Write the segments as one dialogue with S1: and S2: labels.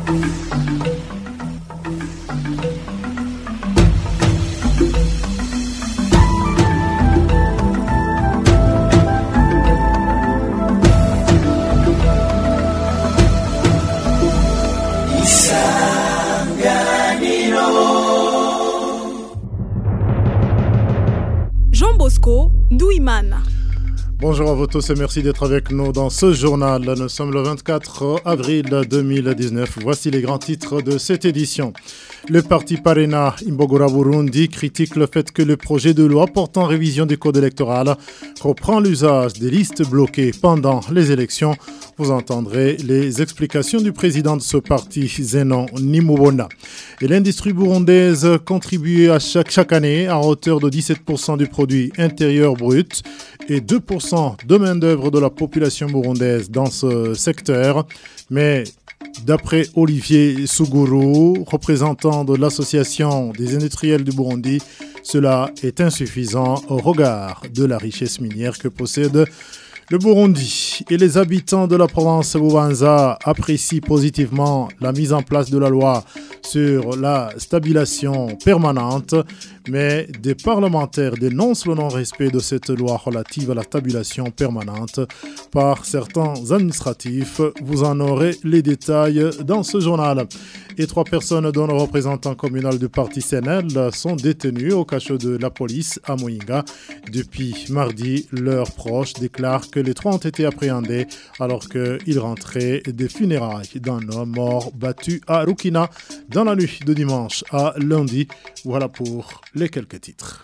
S1: Bonjour à vous tous et merci d'être avec nous dans ce journal. Nous sommes le 24 avril 2019. Voici les grands titres de cette édition. Le parti Parena Imbogora Burundi critique le fait que le projet de loi portant révision du code électoral reprend l'usage des listes bloquées pendant les élections. Vous entendrez les explications du président de ce parti, Zenon Nimubona. Et l'industrie burundaise contribue à chaque année à hauteur de 17% du produit intérieur brut et 2% de main-d'œuvre de la population burundaise dans ce secteur. Mais d'après Olivier Suguru, représentant de l'association des industriels du Burundi, cela est insuffisant au regard de la richesse minière que possède le Burundi. Et les habitants de la province Bubanza apprécient positivement la mise en place de la loi sur la stabilisation permanente, mais des parlementaires dénoncent le non-respect de cette loi relative à la stabilisation permanente par certains administratifs. Vous en aurez les détails dans ce journal. Et 3 personnes dont le représentant communal du parti CNL sont détenues au cachot de la police à Muyinga. Depuis mardi, leurs proches déclarent que les 3 ont été appréhendés alors qu'ils rentraient des funérailles d'un homme mort battu à Rukina dans la nuit de dimanche à lundi. Voilà pour les quelques titres.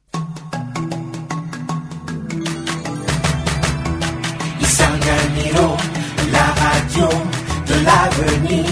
S2: Isanganiro, la radio de l'avenir.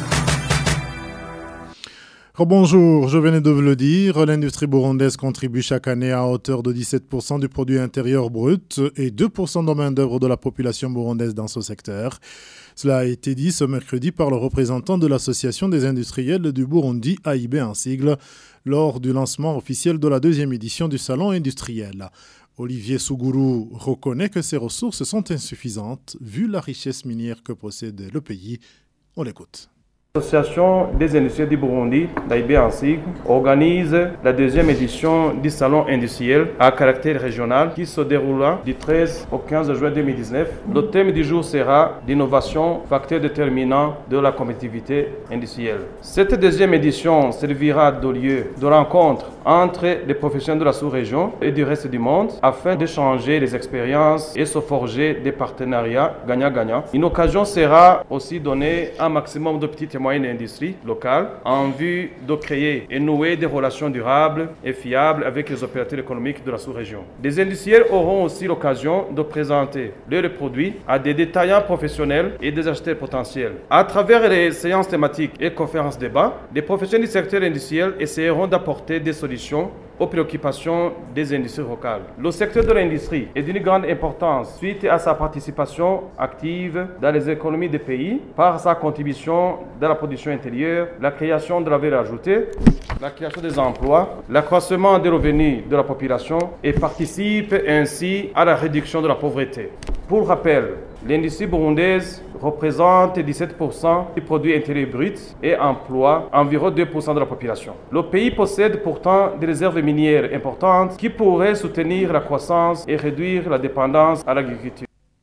S1: Bonjour, je venais de vous le dire, l'industrie burundaise contribue chaque année à hauteur de 17% du produit intérieur brut et 2% de main-d'œuvre de la population burundaise dans ce secteur. Cela a été dit ce mercredi par le représentant de l'Association des industriels du Burundi, AIB en sigle, lors du lancement officiel de la 2e édition du Salon industriel. Olivier Suguru reconnaît que ces ressources sont insuffisantes vu la richesse minière que possède le pays. On l'écoute.
S3: L'Association des industriels du Burundi, l'AIB en sigle, organise la 2e édition du Salon industriel à caractère régional qui se déroulera du 13 au 15 juin 2019. Le thème du jour sera l'innovation, facteur déterminant de la compétitivité industrielle. Cette 2e édition servira de lieu de rencontre entre les professionnels de la sous-région et du reste du monde afin d'échanger les expériences et se forger des partenariats gagnant-gagnant. Une occasion sera aussi donnée à un maximum de petites et moyennes industries locales en vue de créer et nouer des relations durables et fiables avec les opérateurs économiques de la sous-région. Les industriels auront aussi l'occasion de présenter leurs produits à des détaillants professionnels et des acheteurs potentiels. À travers les séances thématiques et conférences débats, les professionnels du secteur industriel essaieront d'apporter des solutions aux préoccupations des industries locales. Le secteur de l'industrie est d'une grande importance suite à sa participation active dans les économies des pays par sa contribution dans la production intérieure, la création de la valeur ajoutée, la création des emplois, l'accroissement des revenus de la population et participe ainsi à la réduction de la pauvreté. Pour rappel, l'industrie burundaise représente 17% du produit intérieur brut et emploie environ 2% de la population. Le pays possède pourtant des réserves minières importantes qui pourraient soutenir la croissance et réduire la dépendance à l'agriculture.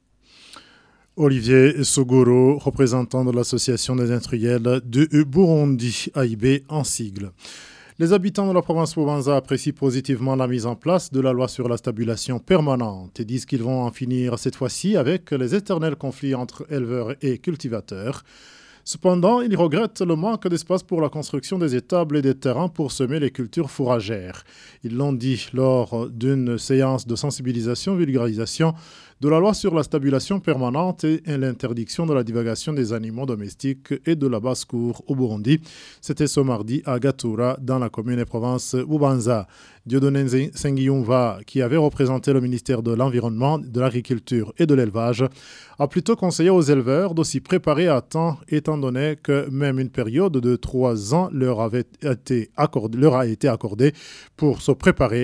S1: Olivier Suguru, représentant de l'Association des industriels de Burundi, AIB en sigle. Les habitants de la province Bubanza apprécient positivement la mise en place de la loi sur la stabilisation permanente et disent qu'ils vont en finir cette fois-ci avec les éternels conflits entre éleveurs et cultivateurs. Cependant, ils regrettent le manque d'espace pour la construction des étables et des terrains pour semer les cultures fourragères. Ils l'ont dit lors d'une séance de sensibilisation-vulgarisation de la loi sur la stabilisation permanente et l'interdiction de la divagation des animaux domestiques et de la basse-cour au Burundi. C'était ce mardi à Gatura, dans la commune et province Bubanza. Dieudonné Sengiyumva, qui avait représenté le ministère de l'Environnement, de l'Agriculture et de l'Élevage, a plutôt conseillé aux éleveurs de s'y préparer à temps, étant donné que même une période de 3 ans leur a été accordée pour se préparer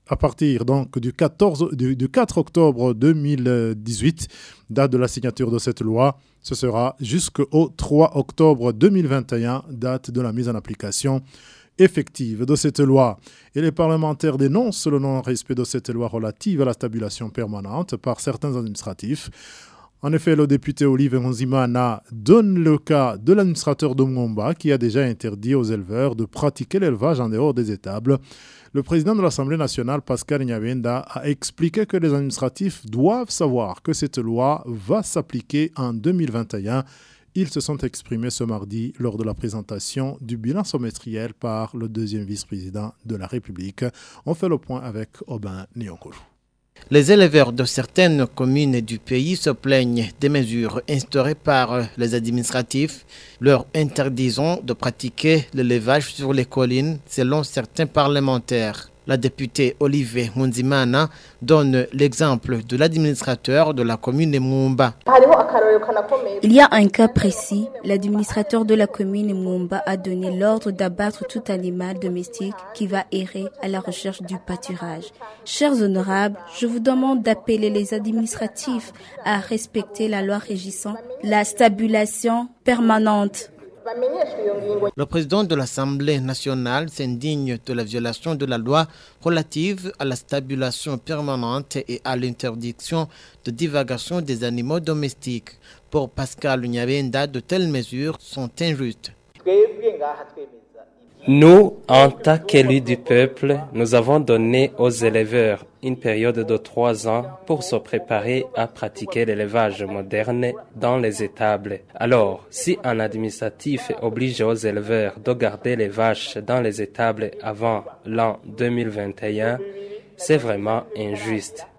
S1: À partir donc du 4 octobre 2018, date de la signature de cette loi, ce sera jusqu'au 3 octobre 2021, date de la mise en application effective de cette loi. Et les parlementaires dénoncent le non-respect de cette loi relative à la stabilisation permanente par certains administratifs. En effet, le député Olive Nzimana donne le cas de l'administrateur de Mwomba qui a déjà interdit aux éleveurs de pratiquer l'élevage en dehors des étables. Le président de l'Assemblée nationale, Pascal Nyabenda, a expliqué que les administratifs doivent savoir que cette loi va s'appliquer en 2021. Ils se sont exprimés ce mardi lors de la présentation du bilan semestriel par le deuxième vice-président de la République. On fait le point avec Aubin Nyongolo.
S4: Les éleveurs de certaines communes du pays se plaignent des mesures instaurées par les administratifs, leur interdisant de pratiquer l'élevage sur les collines selon certains parlementaires. La députée Olive Nzimana donne l'exemple de l'administrateur de la commune de Mwomba.
S5: Il y a un cas précis. L'administrateur de la commune de Mwomba a donné l'ordre d'abattre tout animal domestique qui va errer à la recherche du pâturage. Chers honorables, je vous demande d'appeler les administratifs à respecter la loi régissant la stabilisation permanente.
S4: Le président de l'Assemblée nationale s'indigne de la violation de la loi relative à la stabilisation permanente et à l'interdiction de divagation des animaux domestiques. Pour Pascal Nyabenda, de telles mesures sont injustes.
S6: Nous, en tant qu'élus du peuple, nous avons donné aux éleveurs une période de 3 ans pour se préparer à pratiquer l'élevage moderne dans les étables. Alors, si un administratif oblige aux éleveurs de garder les vaches dans les étables avant l'an 2021, c'est vraiment injuste.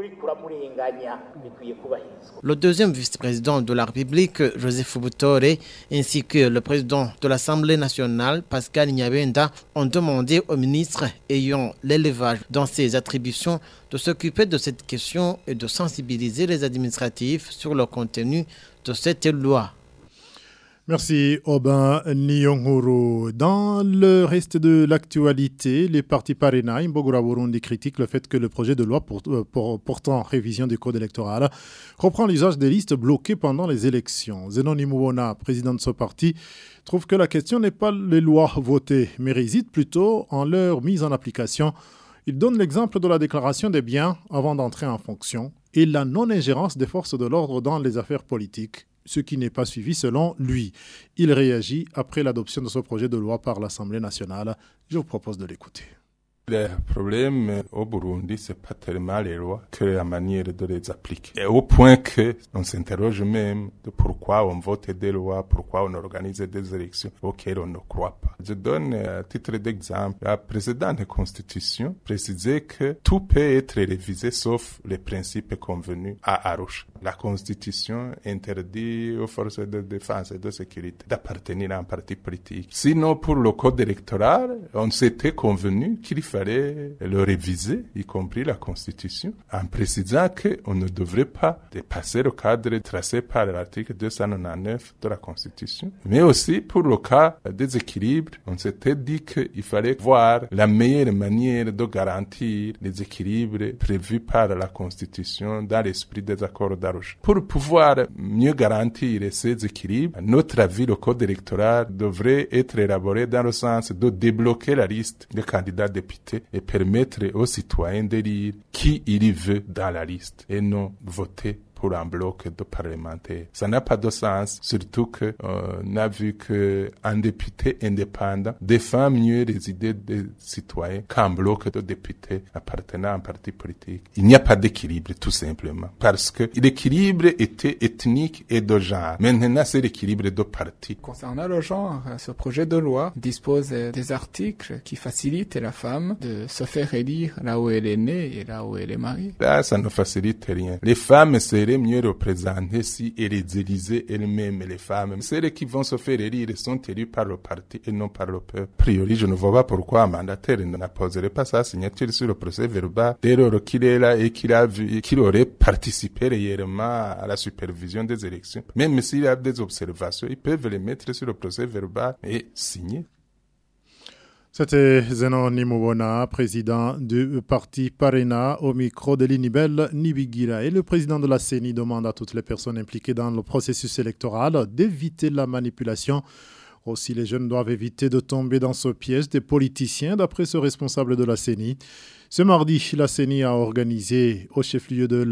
S4: Le deuxième vice-président de la République, Joseph Butore, ainsi que le président de l'Assemblée nationale, Pascal Nyabenda, ont demandé au ministre ayant l'élevage dans ses attributions de s'occuper de cette question et de sensibiliser les administratifs sur le contenu de cette loi.
S1: Merci Aubin Nyongoro. Dans le reste de l'actualité, les partis Parena, Imbogura Burundi critiquent le fait que le projet de loi portant révision du code électoral reprend l'usage des listes bloquées pendant les élections. Zenon Imouona, président de ce parti, trouve que la question n'est pas les lois votées, mais réside plutôt en leur mise en application. Il donne l'exemple de la déclaration des biens avant d'entrer en fonction et la non-ingérence des forces de l'ordre dans les affaires politiques, ce qui n'est pas suivi selon lui. Il réagit après l'adoption de ce projet de loi par l'Assemblée nationale. Je vous propose de l'écouter.
S7: Le problème au Burundi, c'est pas tellement les lois que la manière de les appliquer. Et au point que on s'interroge même de pourquoi on vote des lois, pourquoi on organise des élections auxquelles on ne croit pas. Je donne à titre d'exemple, la précédente constitution précisait que tout peut être révisé sauf les principes convenus à Arusha. La constitution interdit aux forces de défense et de sécurité d'appartenir à un parti politique. Sinon, pour le code électoral, on s'était convenu qu'il fallait le réviser, y compris la Constitution, en précisant qu'on ne devrait pas dépasser le cadre tracé par l'article 299 de la Constitution. Mais aussi, pour le cas des équilibres, on s'était dit qu'il fallait voir la meilleure manière de garantir les équilibres prévus par la Constitution dans l'esprit des accords d'Arusha. Pour pouvoir mieux garantir ces équilibres, à notre avis, le code électoral devrait être élaboré dans le sens de débloquer la liste des candidats députés et permettre aux citoyens d'élire qui il veut dans la liste et non voter pour un bloc de parlementaires. Ça n'a pas de sens, surtout que on a vu que un député indépendant défend mieux les idées des citoyens qu'un bloc de députés appartenant à un parti politique. Il n'y a pas d'équilibre, tout simplement, parce que l'équilibre était ethnique et de genre. Maintenant, c'est l'équilibre de parti.
S8: Concernant le genre, ce projet de loi dispose des articles qui facilitent la femme de se faire élire là où elle est née et là où elle est mariée.
S7: Là, ça ne facilite rien. Les femmes seraient mieux représentées si elles élisaient elles-mêmes les femmes. Celles qui vont se faire élire sont élues par le parti et non par le peuple. A priori, je ne vois pas pourquoi un mandataire n'apposerait pas sa signature sur le procès verbal dès lors qu'il est là et qu'il a vu, qu'il aurait participé réellement à la supervision des élections. Même s'il y a des observations, ils peuvent les mettre sur le procès verbal et signer.
S1: C'était Zenon Nimobona, président du parti Parena, au micro de l'Inibel Nibigira. Et le président de la CENI demande à toutes les personnes impliquées dans le processus électoral d'éviter la manipulation. Aussi, les jeunes doivent éviter de tomber dans ce piège des politiciens, d'après ce responsable de la CENI. Ce mardi, la CENI a organisé au chef-lieu de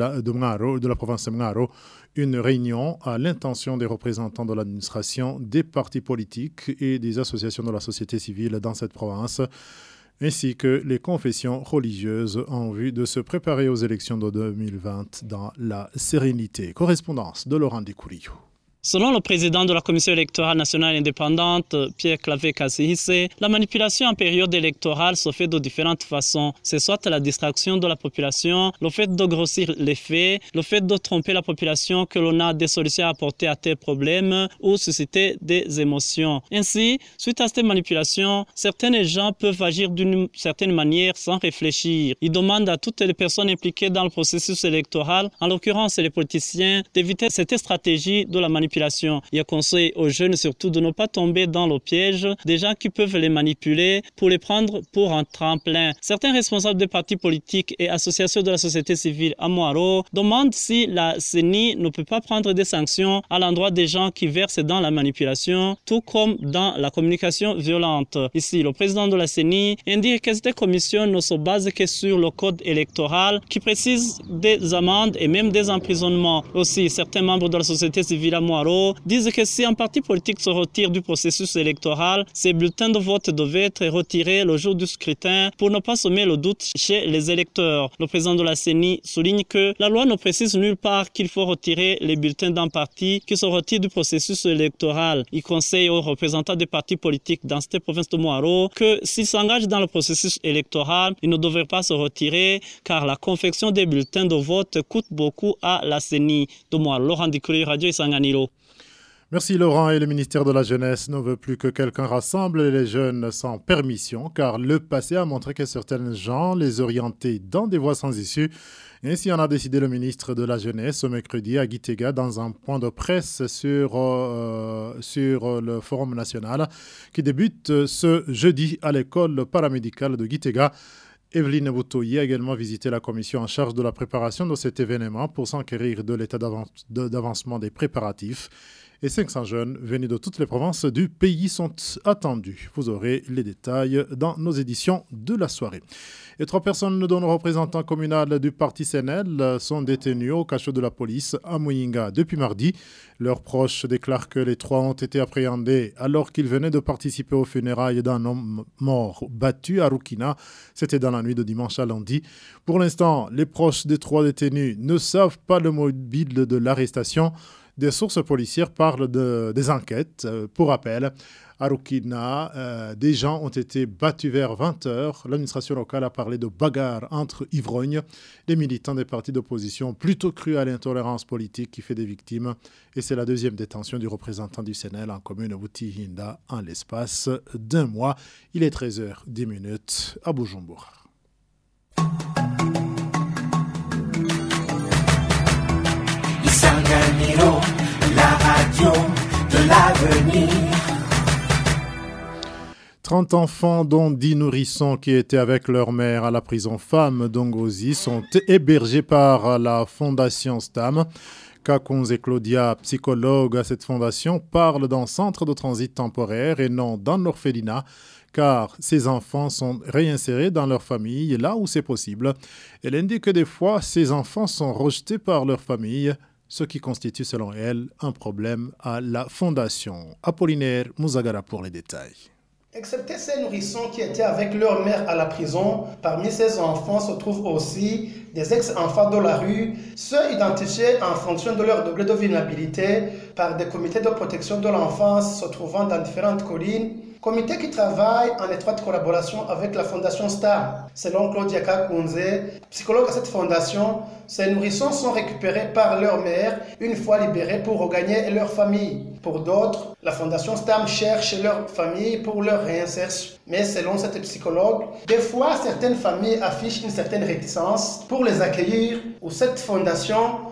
S1: la province de Mngaro une réunion à l'intention des représentants de l'administration, des partis politiques et des associations de la société civile dans cette province, ainsi que les confessions religieuses en vue de se préparer aux élections de 2020 dans la sérénité. Correspondance de Laurent Dikourio.
S9: Selon le président de la Commission électorale nationale indépendante, Pierre-Claver Kassihisse, la manipulation en période électorale se fait de différentes façons. C'est soit la distraction de la population, le fait de grossir les faits, le fait de tromper la population que l'on a des solutions à apporter à tel problème ou susciter des émotions. Ainsi, suite à cette manipulation, certains gens peuvent agir d'une certaine manière sans réfléchir. Ils demandent à toutes les personnes impliquées dans le processus électoral, en l'occurrence les politiciens, d'éviter cette stratégie de la manipulation. Il conseille aux jeunes surtout de ne pas tomber dans le piège des gens qui peuvent les manipuler pour les prendre pour un tremplin. Certains responsables des partis politiques et associations de la société civile à Mngaro demandent si la CENI ne peut pas prendre des sanctions à l'endroit des gens qui versent dans la manipulation, tout comme dans la communication violente. Ici, le président de la CENI indique que cette commission ne se base que sur le code électoral qui précise des amendes et même des emprisonnements. Aussi, certains membres de la société civile à Mngaro disent que si un parti politique se retire du processus électoral, ses bulletins de vote devaient être retirés le jour du scrutin pour ne pas semer le doute chez les électeurs. Le président de la CENI souligne que la loi ne précise nulle part qu'il faut retirer les bulletins d'un parti qui se retire du processus électoral. Il conseille aux représentants des partis politiques dans cette province de Mngaro que s'ils s'engagent dans le processus électoral, ils ne devraient pas se retirer car la confection des bulletins de vote coûte beaucoup à la CENI. De Mngaro, Laurent Dikourio, Radio Isanganiro.
S1: Merci Laurent. Et le ministère de la Jeunesse ne veut plus que quelqu'un rassemble les jeunes sans permission, car le passé a montré que certains gens les orientaient dans des voies sans issue. Ainsi en a décidé le ministre de la Jeunesse ce mercredi à Gitega dans un point de presse sur le Forum national qui débute ce jeudi à l'école paramédicale de Gitega. Evelyne Boutoyi a également visité la commission en charge de la préparation de cet événement pour s'enquérir de l'état d'avancement des préparatifs. Et 500 jeunes venus de toutes les provinces du pays sont attendus. Vous aurez les détails dans nos éditions de la soirée. Et 3 personnes dont le représentant communal du parti CNL sont détenues au cachot de la police à Muyinga depuis mardi. Leurs proches déclarent que les 3 ont été appréhendés alors qu'ils venaient de participer aux funérailles d'un homme mort battu à Rukina. C'était dans la nuit de dimanche à lundi. Pour l'instant, les proches des 3 détenus ne savent pas le mobile de l'arrestation. Des sources policières parlent des enquêtes. Pour rappel, à Rukina, des gens ont été battus vers 20h. L'administration locale a parlé de bagarre entre ivrognes. Les militants des partis d'opposition ont plutôt cru à l'intolérance politique qui fait des victimes. Et c'est la 2e détention du représentant du CNL en commune Butihinda en l'espace d'1 mois. Il est 13h10 à Bujumbura.
S2: La radio de l'avenir.
S1: 30 enfants, dont 10 nourrissons qui étaient avec leur mère à la prison femme d'Ongozi, sont hébergés par la fondation STAM. Kakunze Claudia, psychologue à cette fondation, parle d'un centre de transit temporaire et non d'un orphelinat, car ces enfants sont réinsérés dans leur famille là où c'est possible. Elle indique que des fois, ces enfants sont rejetés par leur famille, ce qui constitue selon elle un problème à la fondation. Apollinaire Mouzagara pour les détails.
S10: Excepté ces nourrissons qui étaient avec leur mère à la prison, parmi ces enfants se trouvent aussi des ex-enfants de la rue, ceux identifiés en fonction de leur degré de vulnérabilité par des comités de protection de l'enfance se trouvant dans différentes collines, comité qui travaille en étroite collaboration avec la fondation STAR. Selon Claudia Kakunze, psychologue à cette fondation, ces nourrissons sont récupérés par leur mère une fois libérés pour regagner leur famille. Pour d'autres, la fondation STAM cherche leur famille pour leur réinsertion. Mais selon cette psychologue, des fois certaines familles affichent une certaine réticence pour les accueillir ou cette fondation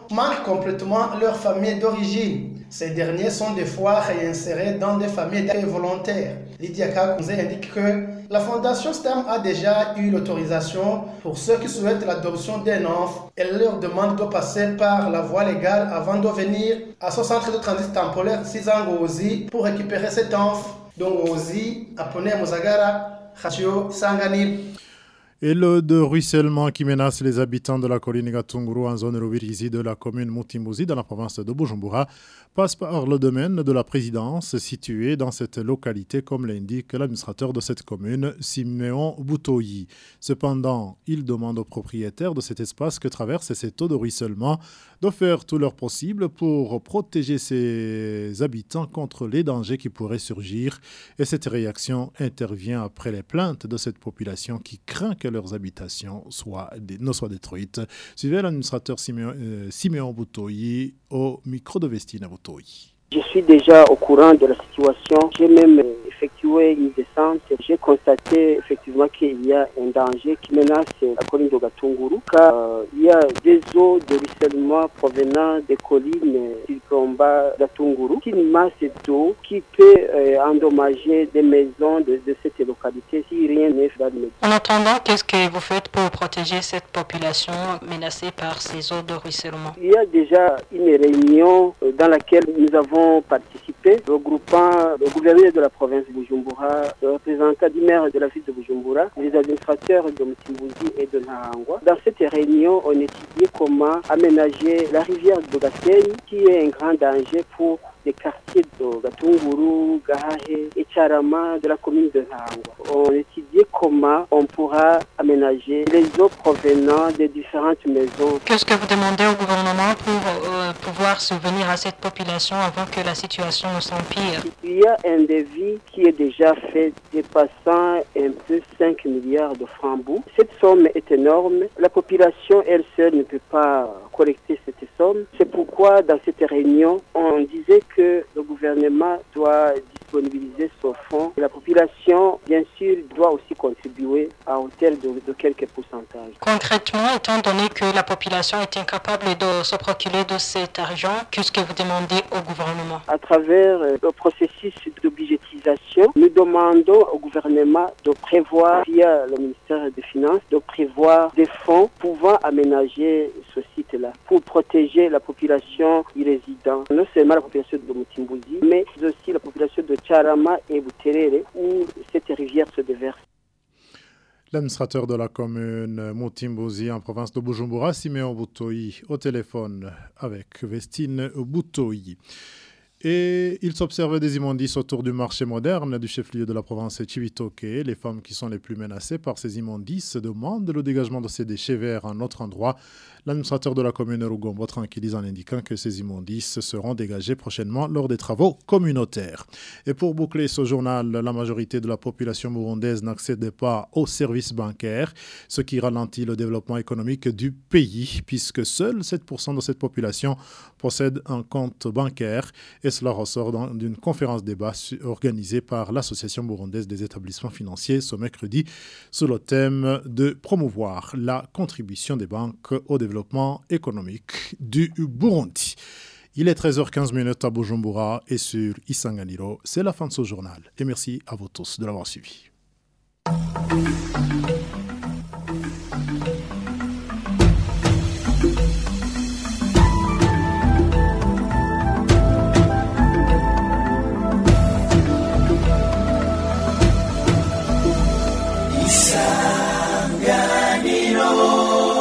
S10: manquent complètement leur famille d'origine. Ces derniers sont des fois réinsérés dans des familles d'accueil volontaires. Lydia Kakunze indique que la Fondation STEM a déjà eu l'autorisation pour ceux qui souhaitent l'adoption d'un enfant. Elle leur demande de passer par la voie légale avant de venir à ce centre de transit temporaire Sizangozi pour récupérer cet enfant. Donc Ozi, appelé Mozagara, Radio Sanganil.
S1: Et l'eau de ruissellement qui menace les habitants de la colline Gatunguru en zone Rubirizi de la commune Mutimbuzi dans la province de Bujumbura passe par le domaine de la présidence située dans cette localité, comme l'indique l'administrateur de cette commune, Siméon Boutoyi. Cependant, il demande aux propriétaires de cet espace que traverse cette eau de ruissellement de faire tout leur possible pour protéger ses habitants contre les dangers qui pourraient surgir. Et cette réaction intervient après les plaintes de cette population qui craint que leurs habitations ne soient détruites. Suivez l'administrateur Siméon Boutoyi au micro de Vestine Boutoyi.
S11: Je suis déjà au courant de la situation. J'ai même effectué une descente. J'ai constaté effectivement qu'il y a un danger qui menace la colline de Gatunguru, car il y a des eaux de ruissellement provenant des collines du combat Gatunguru, qui une masse d'eau qui peut endommager des maisons de cette localité si rien n'est fait.
S12: En attendant, qu'est-ce que vous faites pour protéger cette population menacée par ces eaux de ruissellement?
S11: Il y a déjà une réunion dans laquelle nous avons participé, regroupant le gouverneur de la province de Bujumbura, le représentant du maire de la ville de Bujumbura, les administrateurs de Mutimbuzi et de Nahangwa. Dans cette réunion, on étudiait comment aménager la rivière de Gasenyi, qui est un grand danger pour les quartiers de Gatunguru, Gahahe et Charama de la commune de Nahangwa. On étudiait comment on pourra aménager les eaux provenant des différentes maisons.
S12: Qu'est-ce que vous demandez au gouvernement pour pouvoir subvenir à cette population avant que la situation ne s'empire?
S11: Il y a un devis qui est déjà fait dépassant un peu 5 milliards de francs bouts. Cette somme est énorme. La population, elle seule, ne peut pas collecter cette somme. C'est pourquoi, dans cette réunion, on disait que le gouvernement doit disponibiliser ce fonds. Et la population, bien sûr, doit aussi contribuer à hauteur de quelques pourcentages.
S12: Concrètement, étant donné que la population est incapable de se procurer de cet argent, qu'est-ce que vous demandez au gouvernement?
S11: À travers le processus de budgétisation, nous demandons au gouvernement de prévoir, via le ministère des Finances, de prévoir des fonds pouvant aménager ce site-là pour protéger la population y résidant. Non seulement la population de Mutimbuzi, mais aussi la population de Charama et Buterere, où cette rivière se déverse.
S1: L'administrateur de la commune Mutimbuzi en province de Bujumbura, Siméon Boutoyi, au téléphone avec Vestine Boutoyi. Et il s'observe des immondices autour du marché moderne du chef-lieu de la province Chibitoke. Les femmes qui sont les plus menacées par ces immondices demandent le dégagement de ces déchets vers un autre endroit. L'administrateur de la commune Rugombo tranquillise en indiquant que ces immondices seront dégagés prochainement lors des travaux communautaires. Et pour boucler ce journal, la majorité de la population burundaise n'accède pas aux services bancaires, ce qui ralentit le développement économique du pays, puisque seuls 7% de cette population possède un compte bancaire. Et cela ressort d'une conférence débat organisée par l'Association burundaise des établissements financiers ce mercredi sous le thème de promouvoir la contribution des banques au développement économique du Burundi. Il est 13h15 à Bujumbura et sur Isanganiro. C'est la fin de ce journal. Et merci à vous tous de l'avoir suivi.